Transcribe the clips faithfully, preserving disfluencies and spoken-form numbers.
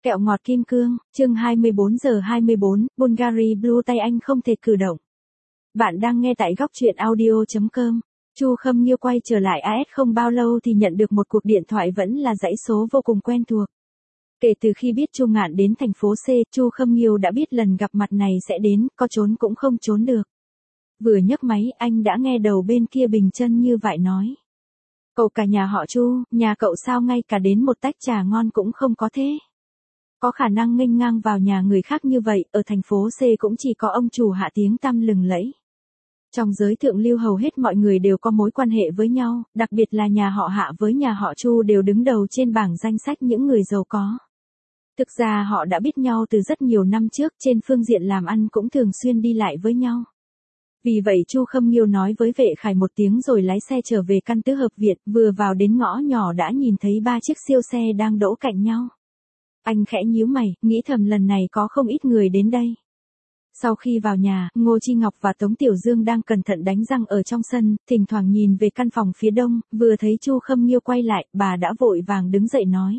Kẹo ngọt kim cương, chương hai mươi bốn giờ hai mươi bốn, Bulgari Blue tay anh không thể cử động. Bạn đang nghe tại góc truyện audio chấm com. Chu Khâm Nghiêu quay trở lại a ét không bao lâu thì nhận được một cuộc điện thoại vẫn là dãy số vô cùng quen thuộc. Kể từ khi biết Chu Ngạn đến thành phố C, Chu Khâm Nghiêu đã biết lần gặp mặt này sẽ đến, có trốn cũng không trốn được. Vừa nhấc máy, anh đã nghe đầu bên kia bình chân như vậy nói. Cậu cả nhà họ Chu, nhà cậu sao ngay cả đến một tách trà ngon cũng không có thế? Có khả năng nghênh ngang vào nhà người khác như vậy, ở thành phố C cũng chỉ có ông chủ Hạ tiếng tăm lừng lẫy. Trong giới thượng lưu hầu hết mọi người đều có mối quan hệ với nhau, đặc biệt là nhà họ Hạ với nhà họ Chu đều đứng đầu trên bảng danh sách những người giàu có. Thực ra họ đã biết nhau từ rất nhiều năm trước, trên phương diện làm ăn cũng thường xuyên đi lại với nhau. Vì vậy Chu Khâm Nghiêu nói với vệ khải một tiếng rồi lái xe trở về căn tứ hợp viện, vừa vào đến ngõ nhỏ đã nhìn thấy ba chiếc siêu xe đang đỗ cạnh nhau. Anh khẽ nhíu mày, nghĩ thầm lần này có không ít người đến đây. Sau khi vào nhà, Ngô Chi Ngọc và Tống Tiểu Dương đang cẩn thận đánh răng ở trong sân, thỉnh thoảng nhìn về căn phòng phía đông, vừa thấy Chu Khâm Nghiêu quay lại, bà đã vội vàng đứng dậy nói.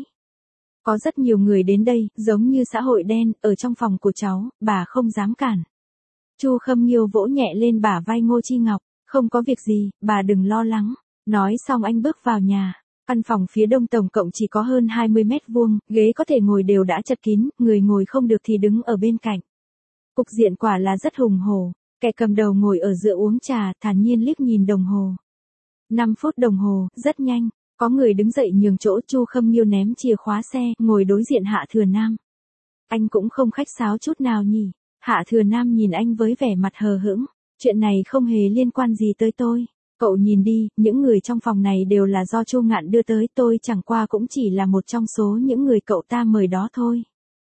Có rất nhiều người đến đây, giống như xã hội đen, ở trong phòng của cháu, bà không dám cản. Chu Khâm Nghiêu vỗ nhẹ lên bả vai Ngô Chi Ngọc, không có việc gì, bà đừng lo lắng. Nói xong anh bước vào nhà. Căn phòng phía đông tổng cộng chỉ có hơn hai mươi mét vuông, ghế có thể ngồi đều đã chật kín, người ngồi không được thì đứng ở bên cạnh. Cục diện quả là rất hùng hổ, kẻ cầm đầu ngồi ở giữa uống trà, thản nhiên liếc nhìn đồng hồ. năm phút đồng hồ, rất nhanh, có người đứng dậy nhường chỗ. Chu Khâm Nghiêu ném chìa khóa xe, ngồi đối diện Hạ Thừa Nam. Anh cũng không khách sáo chút nào nhỉ? Hạ Thừa Nam nhìn anh với vẻ mặt hờ hững, chuyện này không hề liên quan gì tới tôi. Cậu nhìn đi, những người trong phòng này đều là do Chu Ngạn đưa tới, tôi chẳng qua cũng chỉ là một trong số những người cậu ta mời đó thôi.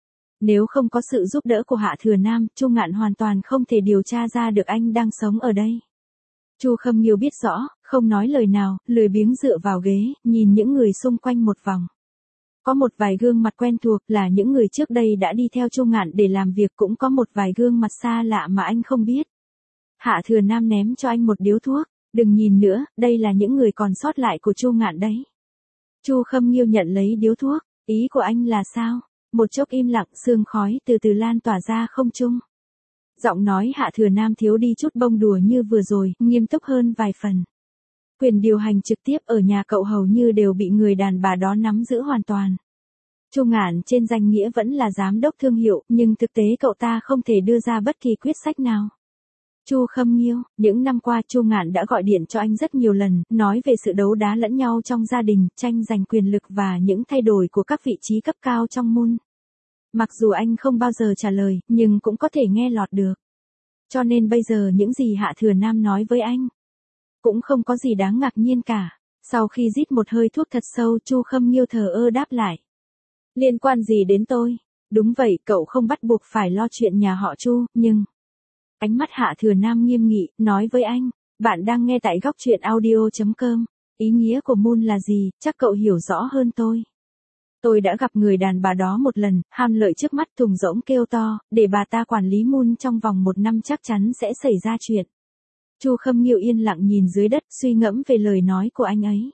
Nếu không có sự giúp đỡ của Hạ Thừa Nam, Chu Ngạn hoàn toàn không thể điều tra ra được anh đang sống ở đây. Chu Khâm Nghiêu biết rõ, không nói lời nào, lười biếng dựa vào ghế, nhìn những người xung quanh một vòng. Có một vài gương mặt quen thuộc là những người trước đây đã đi theo Chu Ngạn để làm việc, cũng có một vài gương mặt xa lạ mà anh không biết. Hạ Thừa Nam ném cho anh một điếu thuốc. Đừng nhìn nữa, đây là những người còn sót lại của Chu Ngạn đấy. Chu Khâm Nghiêu nhận lấy điếu thuốc, ý của anh là sao? Một chốc im lặng, sương khói từ từ lan tỏa ra không trung. Giọng nói Hạ Thừa Nam thiếu đi chút bông đùa như vừa rồi, nghiêm túc hơn vài phần. Quyền điều hành trực tiếp ở nhà cậu hầu như đều bị người đàn bà đó nắm giữ hoàn toàn. Chu Ngạn trên danh nghĩa vẫn là giám đốc thương hiệu, nhưng thực tế cậu ta không thể đưa ra bất kỳ quyết sách nào. Chu Khâm Nghiêu, những năm qua Chu Ngạn đã gọi điện cho anh rất nhiều lần, nói về sự đấu đá lẫn nhau trong gia đình, tranh giành quyền lực và những thay đổi của các vị trí cấp cao trong môn. Mặc dù anh không bao giờ trả lời, nhưng cũng có thể nghe lọt được. Cho nên bây giờ những gì Hạ Thừa Nam nói với anh, cũng không có gì đáng ngạc nhiên cả. Sau khi rít một hơi thuốc thật sâu, Chu Khâm Nghiêu thờ ơ đáp lại. Liên quan gì đến tôi? Đúng vậy, cậu không bắt buộc phải lo chuyện nhà họ Chu, nhưng... Ánh mắt Hạ Thừa Nam nghiêm nghị, nói với anh, bạn đang nghe tại góc truyện audio chấm com. Ý nghĩa của Moon là gì, chắc cậu hiểu rõ hơn tôi. Tôi đã gặp người đàn bà đó một lần, ham lợi trước mắt thùng rỗng kêu to, để bà ta quản lý Moon trong vòng một năm chắc chắn sẽ xảy ra chuyện. Chu Khâm Nghiêu yên lặng nhìn dưới đất, suy ngẫm về lời nói của anh ấy.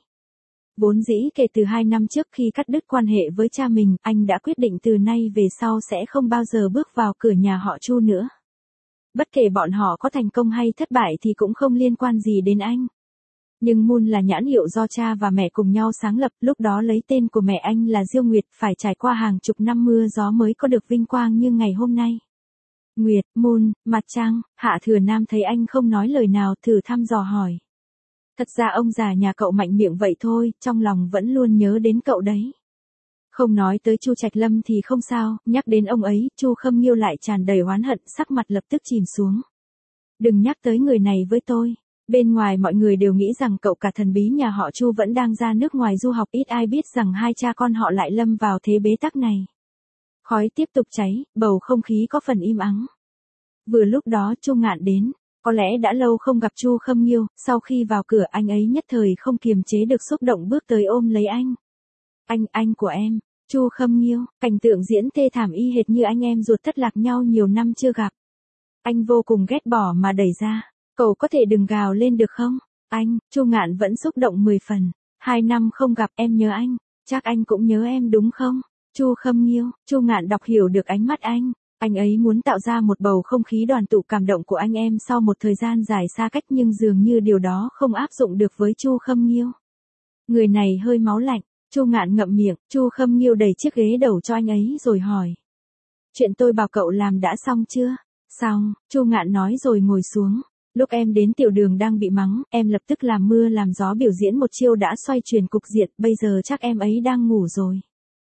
Vốn dĩ kể từ hai năm trước khi cắt đứt quan hệ với cha mình, anh đã quyết định từ nay về sau sẽ không bao giờ bước vào cửa nhà họ Chu nữa. Bất kể bọn họ có thành công hay thất bại thì cũng không liên quan gì đến anh. Nhưng Moon là nhãn hiệu do cha và mẹ cùng nhau sáng lập, lúc đó lấy tên của mẹ anh là Diêu Nguyệt, phải trải qua hàng chục năm mưa gió mới có được vinh quang như ngày hôm nay. Nguyệt, Moon, mặt trăng, Hạ Thừa Nam thấy anh không nói lời nào, thử thăm dò hỏi. Thật ra ông già nhà cậu mạnh miệng vậy thôi, trong lòng vẫn luôn nhớ đến cậu đấy. Không nói tới Chu Trạch Lâm thì không sao, nhắc đến ông ấy, Chu Khâm Nghiêu lại tràn đầy oán hận, sắc mặt lập tức chìm xuống. Đừng nhắc tới người này với tôi. Bên ngoài mọi người đều nghĩ rằng cậu cả thần bí nhà họ Chu vẫn đang ra nước ngoài du học, ít ai biết rằng hai cha con họ lại lâm vào thế bế tắc này. Khói tiếp tục cháy, bầu không khí có phần im ắng. Vừa lúc đó Chu Ngạn đến, có lẽ đã lâu không gặp Chu Khâm Nghiêu, sau khi vào cửa anh ấy nhất thời không kiềm chế được xúc động bước tới ôm lấy anh. Anh, anh của em, Chu Khâm Nghiêu, cảnh tượng diễn thê thảm y hệt như anh em ruột thất lạc nhau nhiều năm chưa gặp. Anh vô cùng ghét bỏ mà đẩy ra, cậu có thể đừng gào lên được không? Anh, Chu Ngạn vẫn xúc động mười phần, hai năm không gặp em nhớ anh, chắc anh cũng nhớ em đúng không? Chu Khâm Nghiêu, Chu Ngạn đọc hiểu được ánh mắt anh. Anh ấy muốn tạo ra một bầu không khí đoàn tụ cảm động của anh em sau một thời gian dài xa cách, nhưng dường như điều đó không áp dụng được với Chu Khâm Nghiêu. Người này hơi máu lạnh. Chu Ngạn ngậm miệng. Chu Khâm Nghiêu đẩy chiếc ghế đầu cho anh ấy rồi hỏi. Chuyện tôi bảo cậu làm đã xong chưa? Xong, Chu Ngạn nói rồi ngồi xuống. Lúc em đến tiểu đường đang bị mắng, em lập tức làm mưa làm gió biểu diễn một chiêu đã xoay chuyển cục diện, bây giờ chắc em ấy đang ngủ rồi.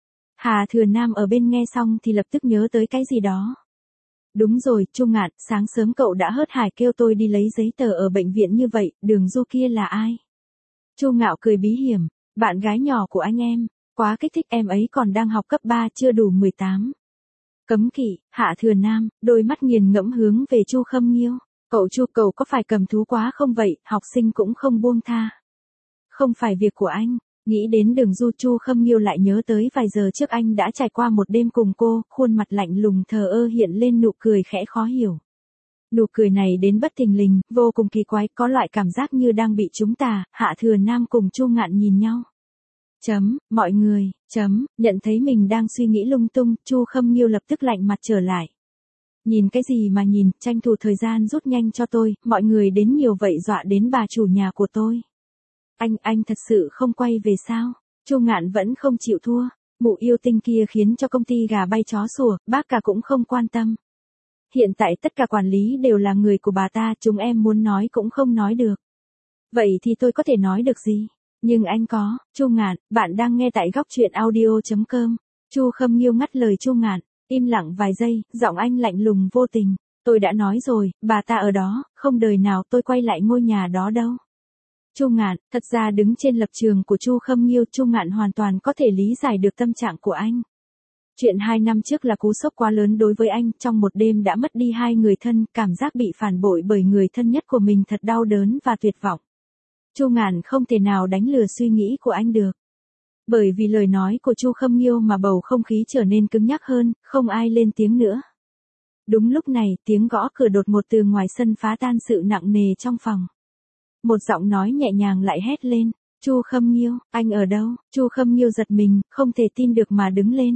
Hà Thừa Nam ở bên nghe xong thì lập tức nhớ tới cái gì đó. Đúng rồi, Chu Ngạn, sáng sớm cậu đã hớt hải kêu tôi đi lấy giấy tờ ở bệnh viện như vậy, Đường Du kia là ai? Chu Ngạo cười bí hiểm, bạn gái nhỏ của anh em, quá kích thích, em ấy còn đang học cấp ba chưa đủ mười tám. Cấm kỵ. Hạ Thừa Nam, đôi mắt nghiền ngẫm hướng về Chu Khâm Nghiêu. Cậu Chu, cậu có phải cầm thú quá không vậy, học sinh cũng không buông tha. Không phải việc của anh. Nghĩ đến Đường Du, Chu Khâm Nghiêu lại nhớ tới vài giờ trước anh đã trải qua một đêm cùng cô, khuôn mặt lạnh lùng thờ ơ hiện lên nụ cười khẽ khó hiểu. Nụ cười này đến bất thình lình, vô cùng kỳ quái, có loại cảm giác như đang bị trúng tà. Hạ Thừa Nam cùng Chu Ngạn nhìn nhau. Chấm, mọi người, chấm, nhận thấy mình đang suy nghĩ lung tung, Chu Khâm Nghiêu lập tức lạnh mặt trở lại. Nhìn cái gì mà nhìn, tranh thủ thời gian rút nhanh cho tôi, mọi người đến nhiều vậy dọa đến bà chủ nhà của tôi. Anh, anh thật sự không quay về sao? Chu Ngạn vẫn không chịu thua, mụ yêu tinh kia khiến cho công ty gà bay chó sủa, bác cả cũng không quan tâm. Hiện tại tất cả quản lý đều là người của bà ta, chúng em muốn nói cũng không nói được. Vậy thì tôi có thể nói được gì? Nhưng anh có. Chu Ngạn, bạn đang nghe tại góc truyện audio chấm com. Chu Khâm Nghiêu ngắt lời Chu Ngạn, im lặng vài giây, giọng anh lạnh lùng vô tình. Tôi đã nói rồi, bà ta ở đó, không đời nào tôi quay lại ngôi nhà đó đâu. Chu Ngạn, thật ra đứng trên lập trường của Chu Khâm Nghiêu, Chu Ngạn hoàn toàn có thể lý giải được tâm trạng của anh. Chuyện hai năm trước là cú sốc quá lớn đối với anh, trong một đêm đã mất đi hai người thân, cảm giác bị phản bội bởi người thân nhất của mình thật đau đớn và tuyệt vọng. Chu Ngạn không thể nào đánh lừa suy nghĩ của anh được. Bởi vì lời nói của Chu Khâm Nghiêu mà bầu không khí trở nên cứng nhắc hơn, không ai lên tiếng nữa. Đúng lúc này, tiếng gõ cửa đột ngột từ ngoài sân phá tan sự nặng nề trong phòng. Một giọng nói nhẹ nhàng lại hét lên, Chu Khâm Nghiêu, anh ở đâu? Chu Khâm Nghiêu giật mình, không thể tin được mà đứng lên.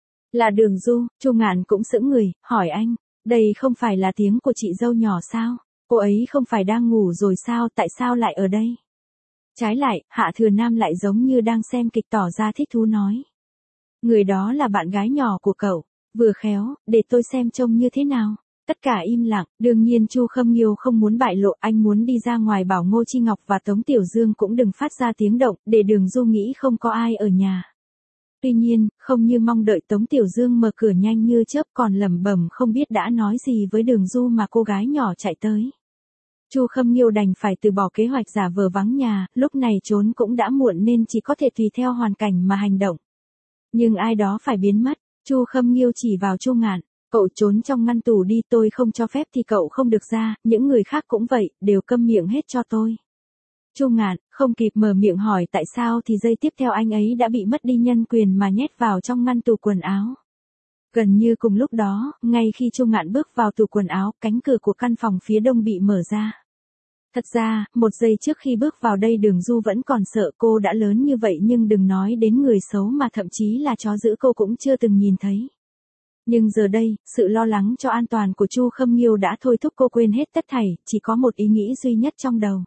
Là Đường Du. Chu Ngạn cũng sững người, hỏi anh, đây không phải là tiếng của chị dâu nhỏ sao? Cô ấy không phải đang ngủ rồi sao, tại sao lại ở đây? Trái lại, Hạ Thừa Nam lại giống như đang xem kịch tỏ ra thích thú nói. Người đó là bạn gái nhỏ của cậu, vừa khéo, để tôi xem trông như thế nào. Tất cả im lặng, đương nhiên Chu Khâm Nghiêu không muốn bại lộ, anh muốn đi ra ngoài bảo Ngô Chi Ngọc và Tống Tiểu Dương cũng đừng phát ra tiếng động, để Đường Du nghĩ không có ai ở nhà. Tuy nhiên, không như mong đợi, Tống Tiểu Dương mở cửa nhanh như chớp, còn lẩm bẩm không biết đã nói gì với Đường Du mà cô gái nhỏ chạy tới. Chu Khâm Nghiêu đành phải từ bỏ kế hoạch giả vờ vắng nhà, lúc này trốn cũng đã muộn nên chỉ có thể tùy theo hoàn cảnh mà hành động. Nhưng ai đó phải biến mất. Chu Khâm Nghiêu chỉ vào Chu Ngạn, cậu trốn trong ngăn tủ đi, tôi không cho phép thì cậu không được ra, những người khác cũng vậy, đều câm miệng hết cho tôi. Chu Ngạn không kịp mở miệng hỏi tại sao thì giây tiếp theo anh ấy đã bị mất đi nhân quyền mà nhét vào trong ngăn tủ quần áo. Gần như cùng lúc đó, ngay khi Chu Ngạn bước vào tủ quần áo, cánh cửa của căn phòng phía đông bị mở ra. Thật ra, một giây trước khi bước vào đây Đường Du vẫn còn sợ, cô đã lớn như vậy nhưng đừng nói đến người xấu mà thậm chí là chó giữ cô cũng chưa từng nhìn thấy. Nhưng giờ đây, sự lo lắng cho an toàn của Chu Khâm Nghiêu đã thôi thúc cô quên hết tất thảy, chỉ có một ý nghĩ duy nhất trong đầu.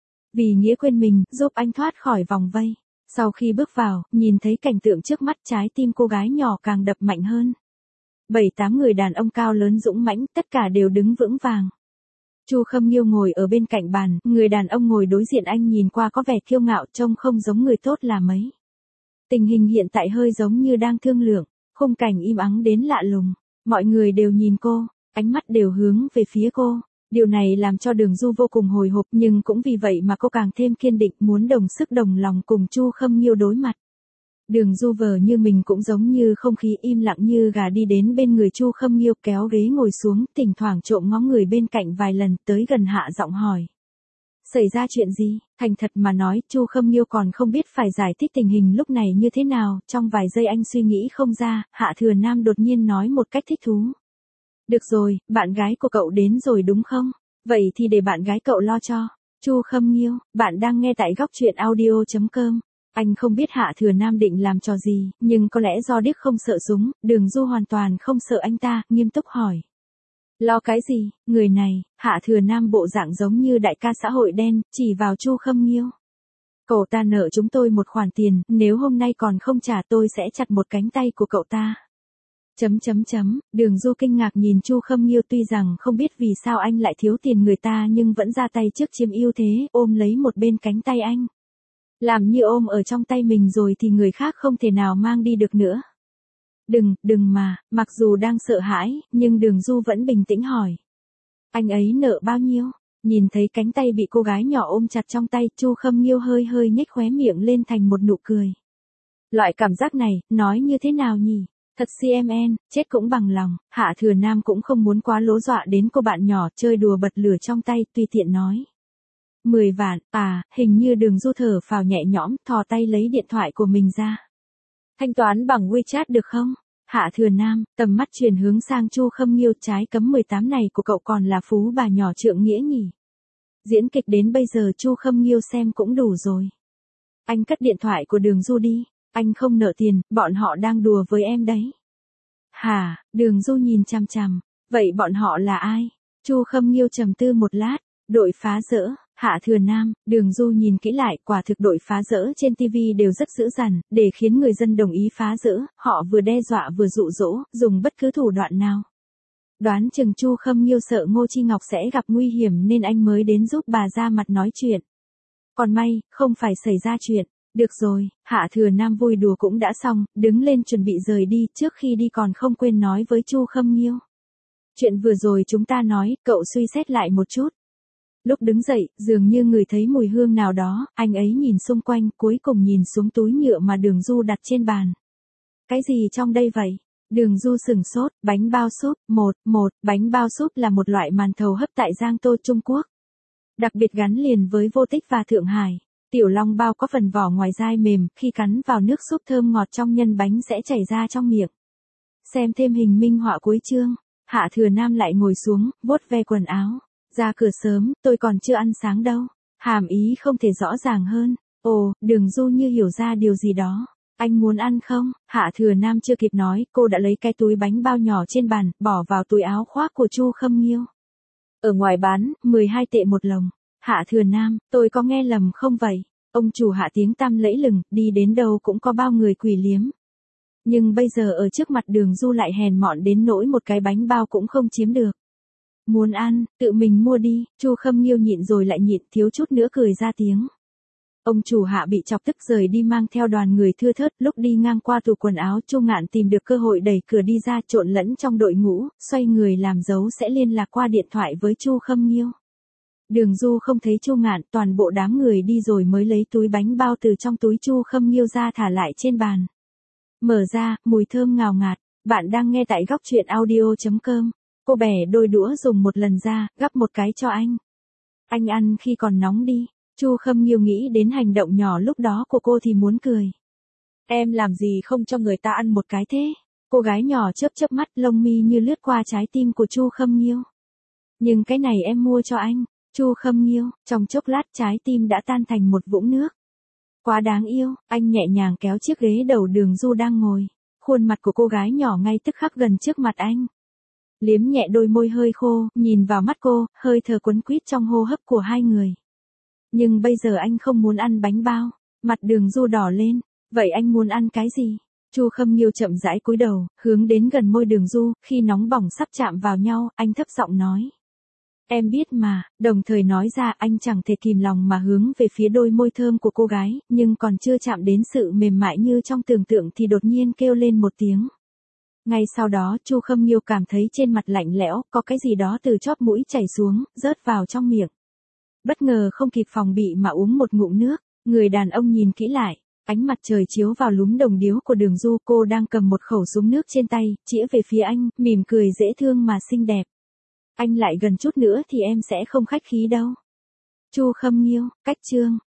Vì nghĩa quên mình, giúp anh thoát khỏi vòng vây. Sau khi bước vào, nhìn thấy cảnh tượng trước mắt, trái tim cô gái nhỏ càng đập mạnh hơn. Bảy tám người đàn ông cao lớn dũng mãnh, tất cả đều đứng vững vàng. Chu Khâm Nghiêu ngồi ở bên cạnh bàn, người đàn ông ngồi đối diện anh nhìn qua có vẻ kiêu ngạo, trông không giống người tốt là mấy. Tình hình hiện tại hơi giống như đang thương lượng, khung cảnh im ắng đến lạ lùng. Mọi người đều nhìn cô, ánh mắt đều hướng về phía cô. Điều này làm cho Đường Du vô cùng hồi hộp, nhưng cũng vì vậy mà cô càng thêm kiên định muốn đồng sức đồng lòng cùng Chu Khâm Nghiêu đối mặt. Đường Du vờ như mình cũng giống như không khí, im lặng như gà đi đến bên người Chu Khâm Nghiêu, kéo ghế ngồi xuống, thỉnh thoảng trộm ngó người bên cạnh vài lần, tới gần hạ giọng hỏi. Xảy ra chuyện gì? Thành thật mà nói, Chu Khâm Nghiêu còn không biết phải giải thích tình hình lúc này như thế nào, trong vài giây anh suy nghĩ không ra, Hạ Thừa Nam đột nhiên nói một cách thích thú. Được rồi, bạn gái của cậu đến rồi đúng không? Vậy thì để bạn gái cậu lo cho. Chu Khâm Nghiêu, bạn đang nghe tại góc truyện audio chấm com. Anh không biết Hạ Thừa Nam định làm trò gì, nhưng có lẽ do điếc không sợ súng, Đường Du hoàn toàn không sợ anh ta, nghiêm túc hỏi. Lo cái gì, người này, Hạ Thừa Nam bộ dạng giống như đại ca xã hội đen, chỉ vào Chu Khâm Nghiêu. Cậu ta nợ chúng tôi một khoản tiền, nếu hôm nay còn không trả tôi sẽ chặt một cánh tay của cậu ta. Chấm chấm chấm, Đường Du kinh ngạc nhìn Chu Khâm Nghiêu, tuy rằng không biết vì sao anh lại thiếu tiền người ta nhưng vẫn ra tay trước chiếm ưu thế, ôm lấy một bên cánh tay anh. Làm như ôm ở trong tay mình rồi thì người khác không thể nào mang đi được nữa. Đừng, đừng mà, mặc dù đang sợ hãi, nhưng Đường Du vẫn bình tĩnh hỏi. Anh ấy nợ bao nhiêu? Nhìn thấy cánh tay bị cô gái nhỏ ôm chặt trong tay, Chu Khâm Nghiêu hơi hơi nhếch khóe miệng lên thành một nụ cười. Loại cảm giác này, nói như thế nào nhỉ? Thật xê em en, chết cũng bằng lòng. Hạ Thừa Nam cũng không muốn quá lố dọa đến cô bạn nhỏ, chơi đùa bật lửa trong tay, tùy tiện nói. Mười vạn, à, hình như Đường Du thở phào nhẹ nhõm, thò tay lấy điện thoại của mình ra. Thanh toán bằng WeChat được không? Hạ Thừa Nam, tầm mắt chuyển hướng sang Chu Khâm Nghiêu, trái cấm mười tám này của cậu còn là phú bà nhỏ trượng nghĩa nhỉ? Diễn kịch đến bây giờ Chu Khâm Nghiêu xem cũng đủ rồi. Anh cất điện thoại của Đường Du đi, anh không nợ tiền, bọn họ đang đùa với em đấy. Hả, Đường Du nhìn chằm chằm, vậy bọn họ là ai? Chu Khâm Nghiêu trầm tư một lát, đội phá dỡ. Hạ Thừa Nam, Đường Du nhìn kỹ lại, quả thực đội phá dỡ trên ti vi đều rất dữ dằn, để khiến người dân đồng ý phá dỡ, họ vừa đe dọa vừa dụ dỗ, dùng bất cứ thủ đoạn nào. Đoán chừng Chu Khâm Nghiêu sợ Ngô Chi Ngọc sẽ gặp nguy hiểm nên anh mới đến giúp bà ra mặt nói chuyện. Còn may, không phải xảy ra chuyện. Được rồi, Hạ Thừa Nam vui đùa cũng đã xong, đứng lên chuẩn bị rời đi, trước khi đi còn không quên nói với Chu Khâm Nghiêu. Chuyện vừa rồi chúng ta nói, cậu suy xét lại một chút. Lúc đứng dậy, dường như người thấy mùi hương nào đó, anh ấy nhìn xung quanh, cuối cùng nhìn xuống túi nhựa mà Đường Du đặt trên bàn. Cái gì trong đây vậy? Đường Du sừng sốt, bánh bao súp, một, một, bánh bao súp là một loại màn thầu hấp tại Giang Tô, Trung Quốc. Đặc biệt gắn liền với Vô Tích và Thượng Hải. Tiểu long bao có phần vỏ ngoài dai mềm, khi cắn vào nước súp thơm ngọt trong nhân bánh sẽ chảy ra trong miệng. Xem thêm hình minh họa cuối chương, Hạ Thừa Nam lại ngồi xuống, vuốt ve quần áo. Ra cửa sớm, tôi còn chưa ăn sáng đâu. Hàm ý không thể rõ ràng hơn. Ồ, Đường Du như hiểu ra điều gì đó. Anh muốn ăn không? Hạ Thừa Nam chưa kịp nói, cô đã lấy cái túi bánh bao nhỏ trên bàn, bỏ vào túi áo khoác của Chu Khâm Nghiêu. Ở ngoài bán, mười hai tệ một lồng. Hạ Thừa Nam, tôi có nghe lầm không vậy? Ông chủ Hạ tiếng tăm lẫy lừng, đi đến đâu cũng có bao người quỳ liếm. Nhưng bây giờ ở trước mặt Đường Du lại hèn mọn đến nỗi một cái bánh bao cũng không chiếm được. Muốn ăn, tự mình mua đi. Chu Khâm Nghiêu nhịn rồi lại nhịn, thiếu chút nữa cười ra tiếng. Ông chủ Hạ bị chọc tức rời đi mang theo đoàn người thưa thớt, lúc đi ngang qua tủ quần áo Chu Ngạn tìm được cơ hội đẩy cửa đi ra, trộn lẫn trong đội ngũ, xoay người làm dấu sẽ liên lạc qua điện thoại với Chu Khâm Nghiêu. Đường Du không thấy Chu Ngạn, toàn bộ đám người đi rồi mới lấy túi bánh bao từ trong túi Chu Khâm Nghiêu ra thả lại trên bàn. Mở ra, mùi thơm ngào ngạt. Bạn đang nghe tại góc truyện audio chấm com. Cô bẻ đôi đũa dùng một lần ra, gắp một cái cho anh. Anh ăn khi còn nóng đi. Chu Khâm Nghiêu nghĩ đến hành động nhỏ lúc đó của cô thì muốn cười. Em làm gì không cho người ta ăn một cái thế? Cô gái nhỏ chớp chớp mắt, lông mi như lướt qua trái tim của Chu Khâm Nghiêu. Nhưng cái này em mua cho anh. Chu Khâm Nghiêu, trong chốc lát trái tim đã tan thành một vũng nước. Quá đáng yêu, anh nhẹ nhàng kéo chiếc ghế đầu Đường Du đang ngồi. Khuôn mặt của cô gái nhỏ ngay tức khắc gần trước mặt anh. Liếm nhẹ đôi môi hơi khô, nhìn vào mắt cô, hơi thở quấn quýt trong hô hấp của hai người. Nhưng bây giờ anh không muốn ăn bánh bao. Mặt Đường Du đỏ lên. Vậy anh muốn ăn cái gì? Chu Khâm Nghiêu chậm rãi cúi đầu, hướng đến gần môi Đường Du, khi nóng bỏng sắp chạm vào nhau, anh thấp giọng nói. Em biết mà, đồng thời nói ra anh chẳng thể kìm lòng mà hướng về phía đôi môi thơm của cô gái, nhưng còn chưa chạm đến sự mềm mại như trong tưởng tượng thì đột nhiên kêu lên một tiếng. Ngay sau đó Chu Khâm Nghiêu cảm thấy trên mặt lạnh lẽo, có cái gì đó từ chóp mũi chảy xuống, rớt vào trong miệng. Bất ngờ không kịp phòng bị mà uống một ngụm nước, người đàn ông nhìn kỹ lại, ánh mặt trời chiếu vào lúm đồng điếu của Đường Du, cô đang cầm một khẩu súng nước trên tay, chĩa về phía anh, mỉm cười dễ thương mà xinh đẹp. Anh lại gần chút nữa thì em sẽ không khách khí đâu. Chu Khâm Nghiêu, cách chương.